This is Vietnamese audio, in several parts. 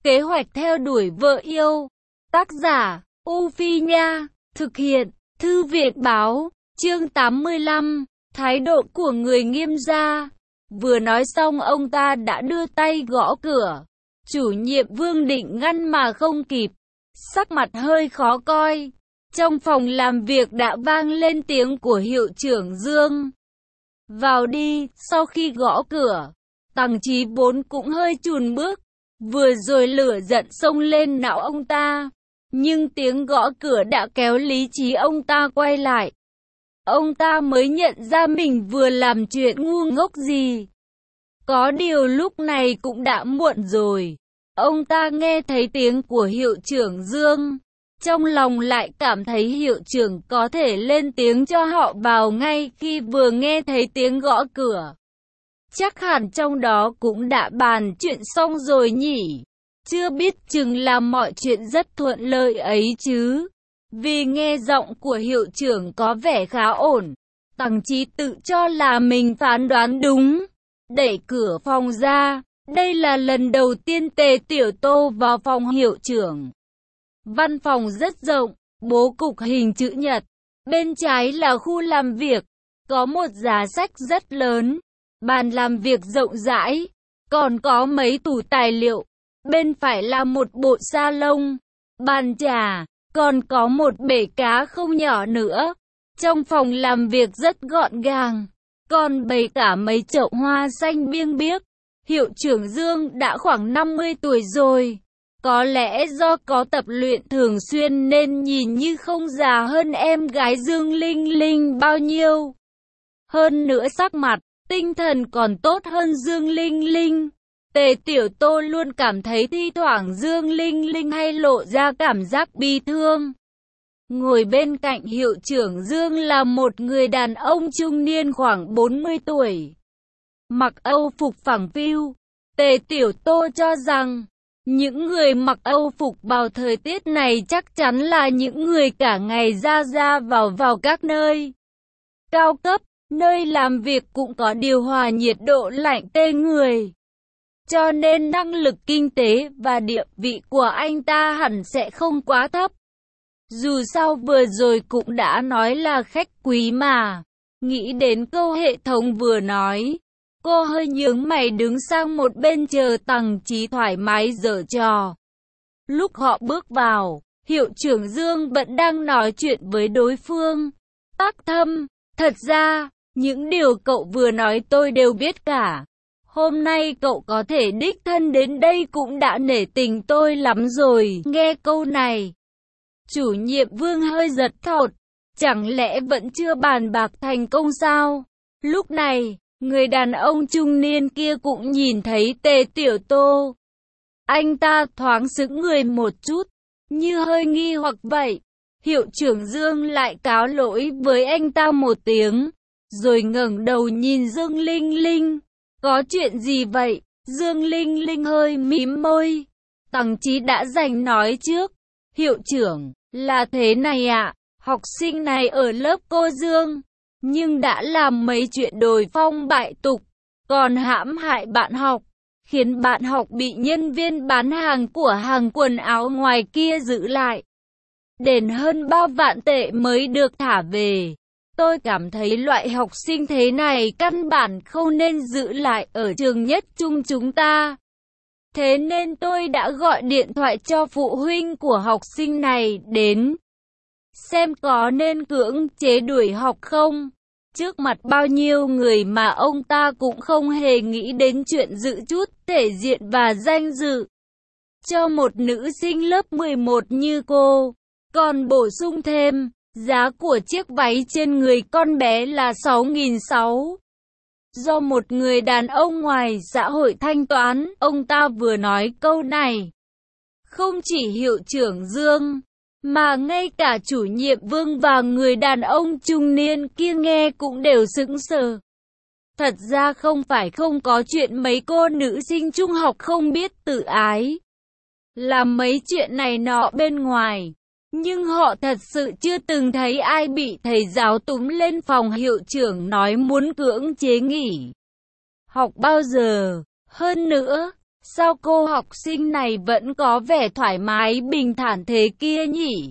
Kế hoạch theo đuổi vợ yêu. Tác giả, U Phi Nha. Thực hiện, Thư viện Báo. Chương 85. Thái độ của người Nghiêm gia. Vừa nói xong ông ta đã đưa tay gõ cửa. Chủ nhiệm Vương định ngăn mà không kịp. Sắc mặt hơi khó coi. Trong phòng làm việc đã vang lên tiếng của hiệu trưởng Dương. Vào đi. Sau khi gõ cửa, Tằng Chí Bốn cũng hơi chùn bước. Vừa rồi lửa giận xông lên não ông ta, nhưng tiếng gõ cửa đã kéo lý trí ông ta quay lại. Ông ta mới nhận ra mình vừa làm chuyện ngu ngốc gì. Có điều lúc này cũng đã muộn rồi. Ông ta nghe thấy tiếng của hiệu trưởng Dương. Trong lòng lại cảm thấy hiệu trưởng có thể lên tiếng cho họ vào ngay khi vừa nghe thấy tiếng gõ cửa. Chắc hẳn trong đó cũng đã bàn chuyện xong rồi nhỉ. Chưa biết chừng là mọi chuyện rất thuận lợi ấy chứ. Vì nghe giọng của hiệu trưởng có vẻ khá ổn, Tằng Chí tự cho là mình phán đoán đúng. Đẩy cửa phòng ra. Đây là lần đầu tiên Tề Tiểu Tô vào phòng hiệu trưởng. Văn phòng rất rộng, bố cục hình chữ nhật. Bên trái là khu làm việc, có một giá sách rất lớn. Bàn làm việc rộng rãi, còn có mấy tủ tài liệu. Bên phải là một bộ sa lông, bàn trà, còn có một bể cá không nhỏ nữa. Trong phòng làm việc rất gọn gàng, còn bày cả mấy chậu hoa xanh biêng biếc. Hiệu trưởng Dương đã khoảng 50 tuổi rồi. Có lẽ do có tập luyện thường xuyên nên nhìn như không già hơn em gái Dương Linh Linh bao nhiêu. Hơn nữa sắc mặt, tinh thần còn tốt hơn Dương Linh Linh. Tề Tiểu Tô luôn cảm thấy thi thoảng Dương Linh Linh hay lộ ra cảm giác bi thương. Ngồi bên cạnh hiệu trưởng Dương là một người đàn ông trung niên khoảng 40 tuổi. Mặc Âu phục phẳng phiu. Tề Tiểu Tô cho rằng, những người mặc Âu phục vào thời tiết này chắc chắn là những người cả ngày ra vào các nơi cao cấp. Nơi làm việc cũng có điều hòa nhiệt độ lạnh tê người. Cho nên năng lực kinh tế và địa vị của anh ta hẳn sẽ không quá thấp. Dù sao vừa rồi cũng đã nói là khách quý mà. Nghĩ đến câu hệ thống vừa nói, cô hơi nhướng mày đứng sang một bên chờ Tằng Chí thoải mái giở trò. Lúc họ bước vào, hiệu trưởng Dương vẫn đang nói chuyện với đối phương. Tác Thâm, thật ra, những điều cậu vừa nói tôi đều biết cả. Hôm nay cậu có thể đích thân đến đây cũng đã nể tình tôi lắm rồi. Nghe câu này, chủ nhiệm Vương hơi giật thót. Chẳng lẽ vẫn chưa bàn bạc thành công sao? Lúc này, người đàn ông trung niên kia cũng nhìn thấy Tề Tiểu Tô. Anh ta thoáng sững người một chút, như hơi nghi hoặc vậy. Hiệu trưởng Dương lại cáo lỗi với anh ta một tiếng, rồi ngẩng đầu nhìn Dương Linh Linh. Có chuyện gì vậy? Dương Linh Linh hơi mím môi. Tằng Chí đã giành nói trước. Hiệu trưởng, là thế này ạ. Học sinh này ở lớp cô Dương, nhưng đã làm mấy chuyện đồi phong bại tục, còn hãm hại bạn học, khiến bạn học bị nhân viên bán hàng của hàng quần áo ngoài kia giữ lại. Đền hơn 3 vạn tệ mới được thả về. Tôi cảm thấy loại học sinh thế này căn bản không nên giữ lại ở trường nhất trung chúng ta. Thế nên tôi đã gọi điện thoại cho phụ huynh của học sinh này đến xem có nên cưỡng chế đuổi học không. Trước mặt bao nhiêu người mà ông ta cũng không hề nghĩ đến chuyện giữ chút thể diện và danh dự cho một nữ sinh lớp 11 như cô. Còn bổ sung thêm, giá của chiếc váy trên người con bé là 6.600. Do một người đàn ông ngoài xã hội thanh toán. Ông ta vừa nói câu này, không chỉ hiệu trưởng Dương, mà ngay cả chủ nhiệm Vương và người đàn ông trung niên kia nghe cũng đều sững sờ. Thật ra không phải không có chuyện mấy cô nữ sinh trung học không biết tự ái, làm mấy chuyện này nọ bên ngoài. Nhưng họ thật sự chưa từng thấy ai bị thầy giáo túm lên phòng hiệu trưởng nói muốn cưỡng chế nghỉ học bao giờ. Hơn nữa, Sao cô học sinh này vẫn có vẻ thoải mái bình thản thế kia nhỉ?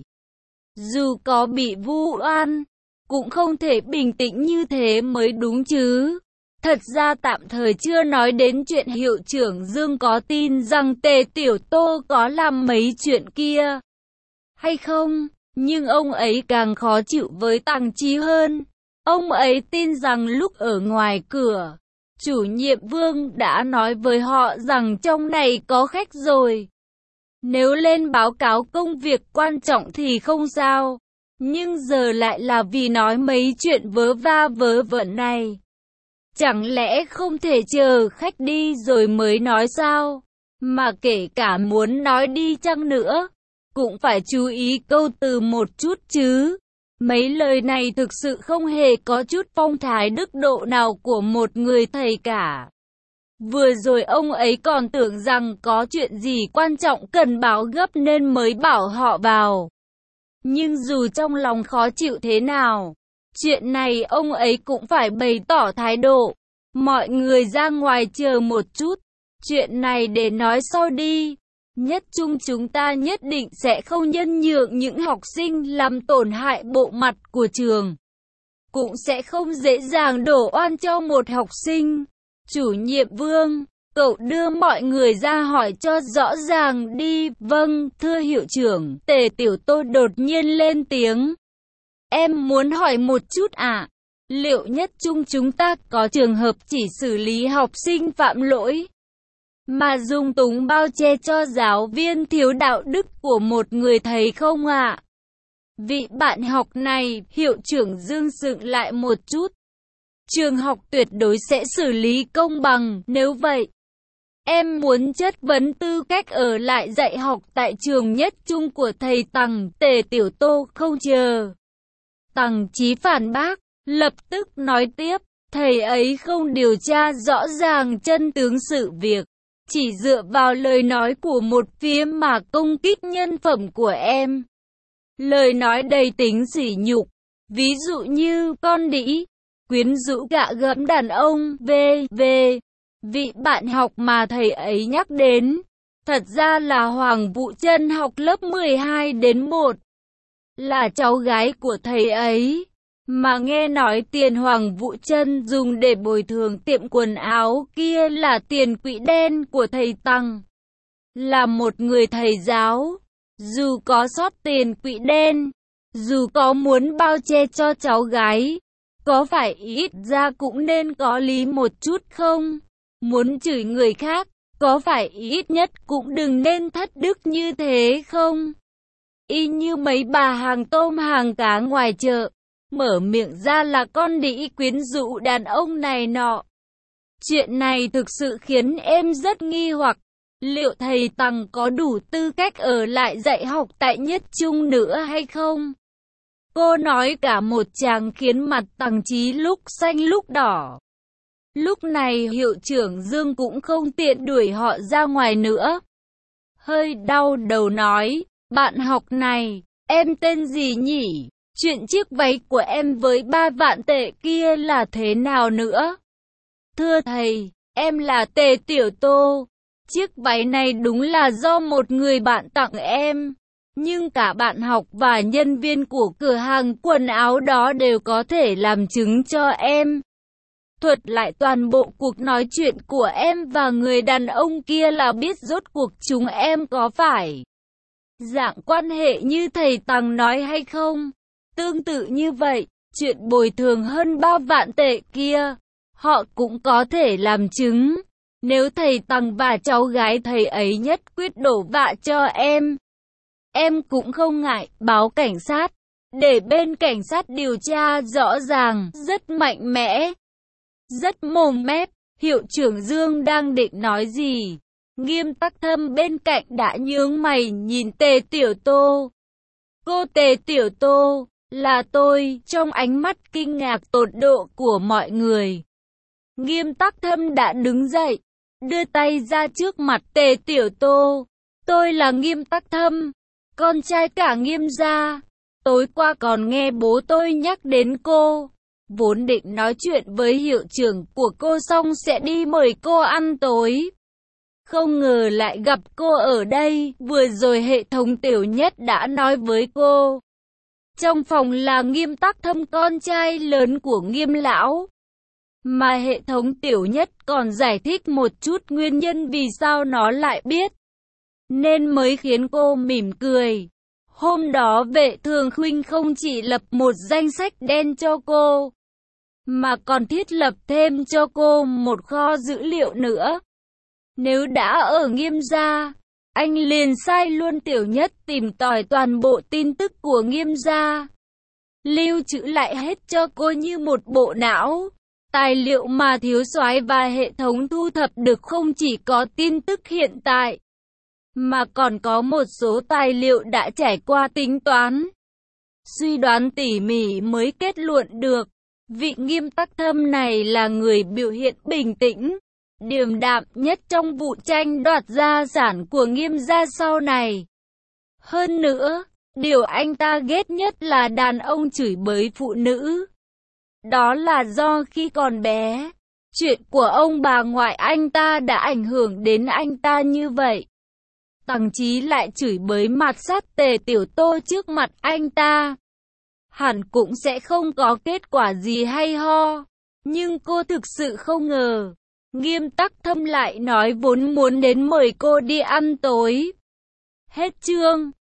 Dù có bị vu oan, cũng không thể bình tĩnh như thế mới đúng chứ. Thật ra tạm thời chưa nói đến chuyện hiệu trưởng Dương có tin rằng Tề Tiểu Tô có làm mấy chuyện kia hay không, nhưng ông ấy càng khó chịu với Tằng Chí hơn. Ông ấy tin rằng lúc ở ngoài cửa, chủ nhiệm Vương đã nói với họ rằng trong này có khách rồi. Nếu lên báo cáo công việc quan trọng thì không sao, nhưng giờ lại là vì nói mấy chuyện vớ va vớ vẩn này. Chẳng lẽ không thể chờ khách đi rồi mới nói sao? Mà kể cả muốn nói đi chăng nữa, cũng phải chú ý câu từ một chút chứ. Mấy lời này thực sự không hề có chút phong thái đức độ nào của một người thầy cả. Vừa rồi ông ấy còn tưởng rằng có chuyện gì quan trọng cần báo gấp nên mới bảo họ vào. Nhưng dù trong lòng khó chịu thế nào, chuyện này ông ấy cũng phải bày tỏ thái độ. Mọi người ra ngoài chờ một chút, chuyện này để nói sau đi. Nhất chung chúng ta nhất định sẽ không nhân nhượng những học sinh làm tổn hại bộ mặt của trường. Cũng sẽ không dễ dàng đổ oan cho một học sinh. Chủ nhiệm Vương, cậu đưa mọi người ra hỏi cho rõ ràng đi. Vâng, thưa hiệu trưởng. Tề Tiểu Tô đột nhiên lên tiếng. Em muốn hỏi một chút ạ. Liệu nhất chung chúng ta có trường hợp chỉ xử lý học sinh phạm lỗi mà dung túng bao che cho giáo viên thiếu đạo đức của một người thầy không ạ? Vị bạn học này, hiệu trưởng Dương sững lại một chút. Trường học tuyệt đối sẽ xử lý công bằng, nếu vậy. Em muốn chất vấn tư cách ở lại dạy học tại trường nhất trung của thầy Tằng. Tề Tiểu Tô không chờ Tằng Chí phản bác, lập tức nói tiếp, thầy ấy không điều tra rõ ràng chân tướng sự việc, chỉ dựa vào lời nói của một phía mà công kích nhân phẩm của em. Lời nói đầy tính sỉ nhục, ví dụ như con đĩ, quyến rũ gạ gẫm đàn ông, v.v. Vị bạn học mà thầy ấy nhắc đến, thật ra là Hoàng Vũ Trân học lớp 12 đến 1, là cháu gái của thầy ấy. Mà nghe nói tiền Hoàng Vũ Trân dùng để bồi thường tiệm quần áo kia là tiền quỹ đen của thầy Tằng. Là một người thầy giáo, dù có sót tiền quỹ đen, dù có muốn bao che cho cháu gái, có phải ít ra cũng nên có lý một chút không? Muốn chửi người khác, có phải ít nhất cũng đừng nên thất đức như thế không? Y như mấy bà hàng tôm hàng cá ngoài chợ, mở miệng ra là con đĩ quyến rũ đàn ông này nọ. Chuyện này thực sự khiến em rất nghi hoặc. Liệu thầy Tằng có đủ tư cách ở lại dạy học tại nhất trung nữa hay không? Cô nói cả một tràng khiến mặt Tằng Chí lúc xanh lúc đỏ. Lúc này hiệu trưởng Dương cũng không tiện đuổi họ ra ngoài nữa. Hơi đau đầu nói, bạn học này, em tên gì nhỉ? Chuyện chiếc váy của em với 3 vạn tệ kia là thế nào nữa? Thưa thầy, em là Tề Tiểu Tô. Chiếc váy này đúng là do một người bạn tặng em. Nhưng cả bạn học và nhân viên của cửa hàng quần áo đó đều có thể làm chứng cho em. Thuật lại toàn bộ cuộc nói chuyện của em và người đàn ông kia là biết rốt cuộc chúng em có phải dạng quan hệ như thầy Tằng nói hay không. Tương tự như vậy, chuyện bồi thường hơn 3 vạn tệ kia, họ cũng có thể làm chứng. Nếu thầy Tằng và cháu gái thầy ấy nhất quyết đổ vạ cho em cũng không ngại báo cảnh sát, để bên cảnh sát điều tra rõ ràng. Rất mạnh mẽ, rất mồm mép. Hiệu trưởng Dương đang định nói gì, Nghiêm Tắc Thâm bên cạnh đã nhướng mày nhìn Tề Tiểu Tô. Cô Tề Tiểu Tô, là tôi. Trong ánh mắt kinh ngạc tột độ của mọi người, Nghiêm Tắc Thâm đã đứng dậy, đưa tay ra trước mặt Tề Tiểu Tô. Tôi là Nghiêm Tắc Thâm, con trai cả Nghiêm gia. Tối qua còn nghe bố tôi nhắc đến cô. Vốn định nói chuyện với hiệu trưởng của cô xong sẽ đi mời cô ăn tối. Không ngờ lại gặp cô ở đây, vừa rồi hệ thống Tiểu Nhất đã nói với cô. Trong phòng là Nghiêm Tắc Thâm, con trai lớn của Nghiêm lão. Mà hệ thống Tiểu Nhất còn giải thích một chút nguyên nhân vì sao nó lại biết. Nên mới khiến cô mỉm cười. Hôm đó Vệ Thường Khuynh không chỉ lập một danh sách đen cho cô, mà còn thiết lập thêm cho cô một kho dữ liệu nữa. Nếu đã ở Nghiêm gia, anh liền sai luôn Tiểu Nhất tìm tòi toàn bộ tin tức của Nghiêm gia, lưu trữ lại hết cho cô như một bộ não. Tài liệu mà Thiếu soái và hệ thống thu thập được không chỉ có tin tức hiện tại, mà còn có một số tài liệu đã trải qua tính toán, suy đoán tỉ mỉ mới kết luận được. Vị Nghiêm Tắc Thâm này là người biểu hiện bình tĩnh, điềm đạm nhất trong vụ tranh đoạt gia sản của Nghiêm gia sau này. Hơn nữa, điều anh ta ghét nhất là đàn ông chửi bới phụ nữ. Đó là do khi còn bé, chuyện của ông bà ngoại anh ta đã ảnh hưởng đến anh ta như vậy. Thậm chí lại chửi bới mạt sát Tề Tiểu Tô trước mặt anh ta. Hẳn cũng sẽ không có kết quả gì hay ho. Nhưng cô thực sự không ngờ, Nghiêm Tắc Thâm lại nói vốn muốn đến mời cô đi ăn tối. Hết chương.